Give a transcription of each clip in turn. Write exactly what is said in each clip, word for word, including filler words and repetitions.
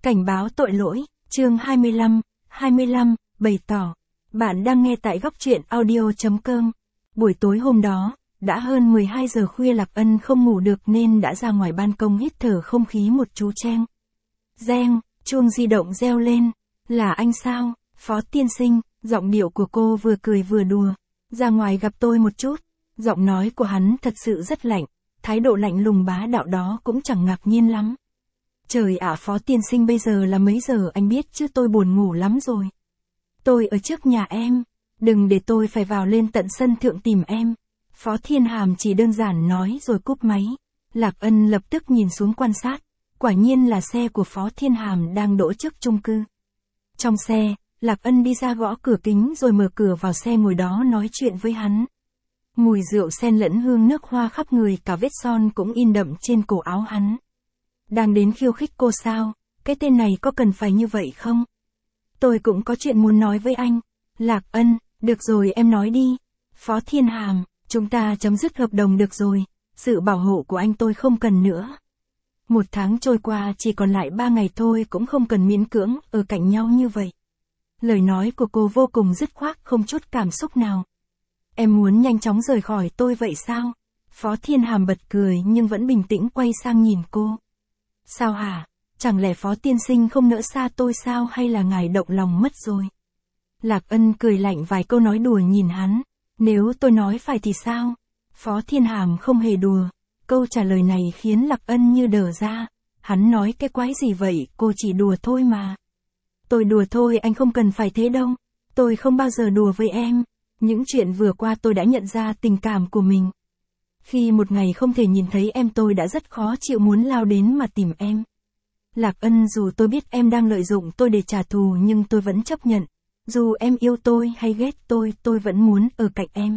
Cảnh báo tội lỗi, chương hai mươi lăm, hai mươi lăm, bày tỏ. Bạn đang nghe tại góc truyện audio chấm com. Buổi tối hôm đó, đã hơn mười hai giờ khuya Lạc Ân không ngủ được nên đã ra ngoài ban công hít thở không khí một chú cheng. Reng, chuông di động reo lên. Là anh sao, Phó tiên sinh, giọng điệu của cô vừa cười vừa đùa. Ra ngoài gặp tôi một chút. Giọng nói của hắn thật sự rất lạnh, thái độ lạnh lùng bá đạo đó cũng chẳng ngạc nhiên lắm. Trời ạ, Phó tiên sinh bây giờ là mấy giờ anh biết chứ, tôi buồn ngủ lắm rồi. Tôi ở trước nhà em, đừng để tôi phải vào lên tận sân thượng tìm em. Phó Thiên Hàm chỉ đơn giản nói rồi cúp máy. Lạc Ân lập tức nhìn xuống quan sát, quả nhiên là xe của Phó Thiên Hàm đang đỗ trước chung cư. Trong xe, Lạc Ân đi ra gõ cửa kính rồi mở cửa vào xe ngồi đó nói chuyện với hắn. Mùi rượu xen lẫn hương nước hoa khắp người, cả vết son cũng in đậm trên cổ áo hắn. Đang đến khiêu khích cô sao, cái tên này có cần phải như vậy không? Tôi cũng có chuyện muốn nói với anh. Lạc Ân, được rồi em nói đi. Phó Thiên Hàm, chúng ta chấm dứt hợp đồng được rồi, sự bảo hộ của anh tôi không cần nữa. Một tháng trôi qua chỉ còn lại ba ngày thôi, cũng không cần miễn cưỡng ở cạnh nhau như vậy. Lời nói của cô vô cùng dứt khoát, không chút cảm xúc nào. Em muốn nhanh chóng rời khỏi tôi vậy sao? Phó Thiên Hàm bật cười nhưng vẫn bình tĩnh quay sang nhìn cô. Sao hả? Chẳng lẽ Phó tiên sinh không nỡ xa tôi sao, hay là ngài động lòng mất rồi? Lạc Ân cười lạnh vài câu nói đùa nhìn hắn. Nếu tôi nói phải thì sao? Phó Thiên Hàm không hề đùa. Câu trả lời này khiến Lạc Ân như đờ ra. Hắn nói cái quái gì vậy, cô chỉ đùa thôi mà. Tôi đùa thôi, anh không cần phải thế đâu. Tôi không bao giờ đùa với em. Những chuyện vừa qua tôi đã nhận ra tình cảm của mình. Khi một ngày không thể nhìn thấy em tôi đã rất khó chịu, muốn lao đến mà tìm em. Lạc Ân, dù tôi biết em đang lợi dụng tôi để trả thù nhưng tôi vẫn chấp nhận. Dù em yêu tôi hay ghét tôi, tôi vẫn muốn ở cạnh em.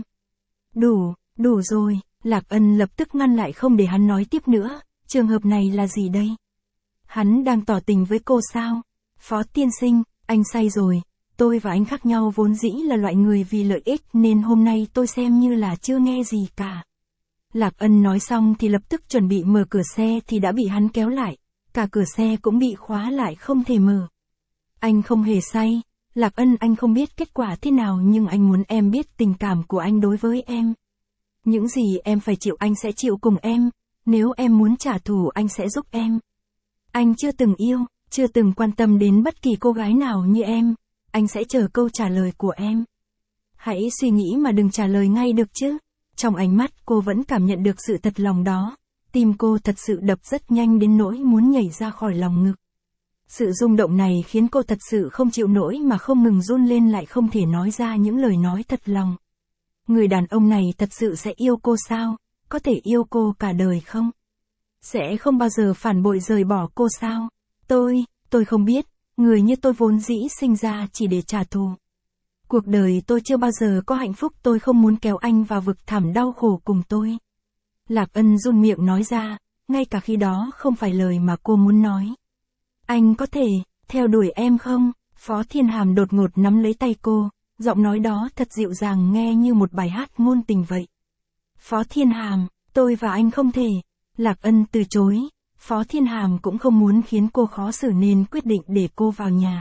Đủ, đủ rồi. Lạc Ân lập tức ngăn lại không để hắn nói tiếp nữa. Trường hợp này là gì đây? Hắn đang tỏ tình với cô sao? Phó tiên sinh, anh say rồi. Tôi và anh khác nhau, vốn dĩ là loại người vì lợi ích nên hôm nay tôi xem như là chưa nghe gì cả. Lạc Ân nói xong thì lập tức chuẩn bị mở cửa xe thì đã bị hắn kéo lại. Cả cửa xe cũng bị khóa lại không thể mở. Anh không hề say. Lạc Ân, anh không biết kết quả thế nào nhưng anh muốn em biết tình cảm của anh đối với em. Những gì em phải chịu anh sẽ chịu cùng em. Nếu em muốn trả thù anh sẽ giúp em. Anh chưa từng yêu, chưa từng quan tâm đến bất kỳ cô gái nào như em. Anh sẽ chờ câu trả lời của em. Hãy suy nghĩ mà đừng trả lời ngay được chứ. Trong ánh mắt cô vẫn cảm nhận được sự thật lòng đó. Tim cô thật sự đập rất nhanh đến nỗi muốn nhảy ra khỏi lòng ngực. Sự rung động này khiến cô thật sự không chịu nổi mà không ngừng run lên, lại không thể nói ra những lời nói thật lòng. Người đàn ông này thật sự sẽ yêu cô sao? Có thể yêu cô cả đời không? Sẽ không bao giờ phản bội rời bỏ cô sao? Tôi, tôi không biết. Người như tôi vốn dĩ sinh ra chỉ để trả thù. Cuộc đời tôi chưa bao giờ có hạnh phúc, tôi không muốn kéo anh vào vực thẳm đau khổ cùng tôi. Lạc Ân run miệng nói ra, ngay cả khi đó không phải lời mà cô muốn nói. Anh có thể theo đuổi em không? Phó Thiên Hàm đột ngột nắm lấy tay cô, giọng nói đó thật dịu dàng, nghe như một bài hát ngôn tình vậy. Phó Thiên Hàm, tôi và anh không thể. Lạc Ân từ chối. Phó Thiên Hàm cũng không muốn khiến cô khó xử nên quyết định để cô vào nhà.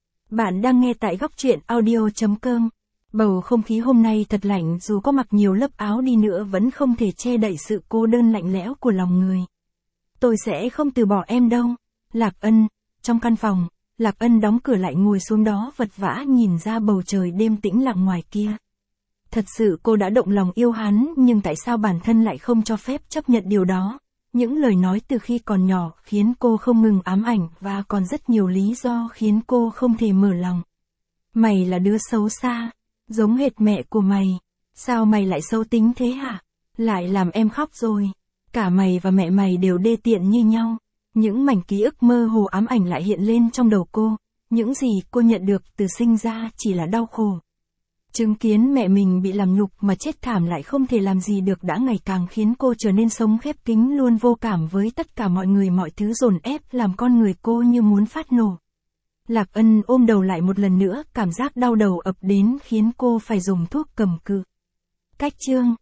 Bạn đang nghe tại góc truyện audio chấm com. Bầu không khí hôm nay thật lạnh, dù có mặc nhiều lớp áo đi nữa vẫn không thể che đậy sự cô đơn lạnh lẽo của lòng người. Tôi sẽ không từ bỏ em đâu. Lạc Ân, trong căn phòng, Lạc Ân đóng cửa lại ngồi xuống đó vật vã nhìn ra bầu trời đêm tĩnh lặng ngoài kia. Thật sự cô đã động lòng yêu hắn, nhưng tại sao bản thân lại không cho phép chấp nhận điều đó? Những lời nói từ khi còn nhỏ khiến cô không ngừng ám ảnh, và còn rất nhiều lý do khiến cô không thể mở lòng. Mày là đứa xấu xa, giống hệt mẹ của mày. Sao mày lại xấu tính thế hả? Lại làm em khóc rồi. Cả mày và mẹ mày đều đê tiện như nhau. Những mảnh ký ức mơ hồ ám ảnh lại hiện lên trong đầu cô. Những gì cô nhận được từ sinh ra chỉ là đau khổ. Chứng kiến mẹ mình bị làm nhục mà chết thảm lại không thể làm gì được đã ngày càng khiến cô trở nên sống khép kín, luôn vô cảm với tất cả mọi người, mọi thứ dồn ép làm con người cô như muốn phát nổ. Lạc Ân ôm đầu lại một lần nữa, cảm giác đau đầu ập đến khiến cô phải dùng thuốc cầm cự. Cách chương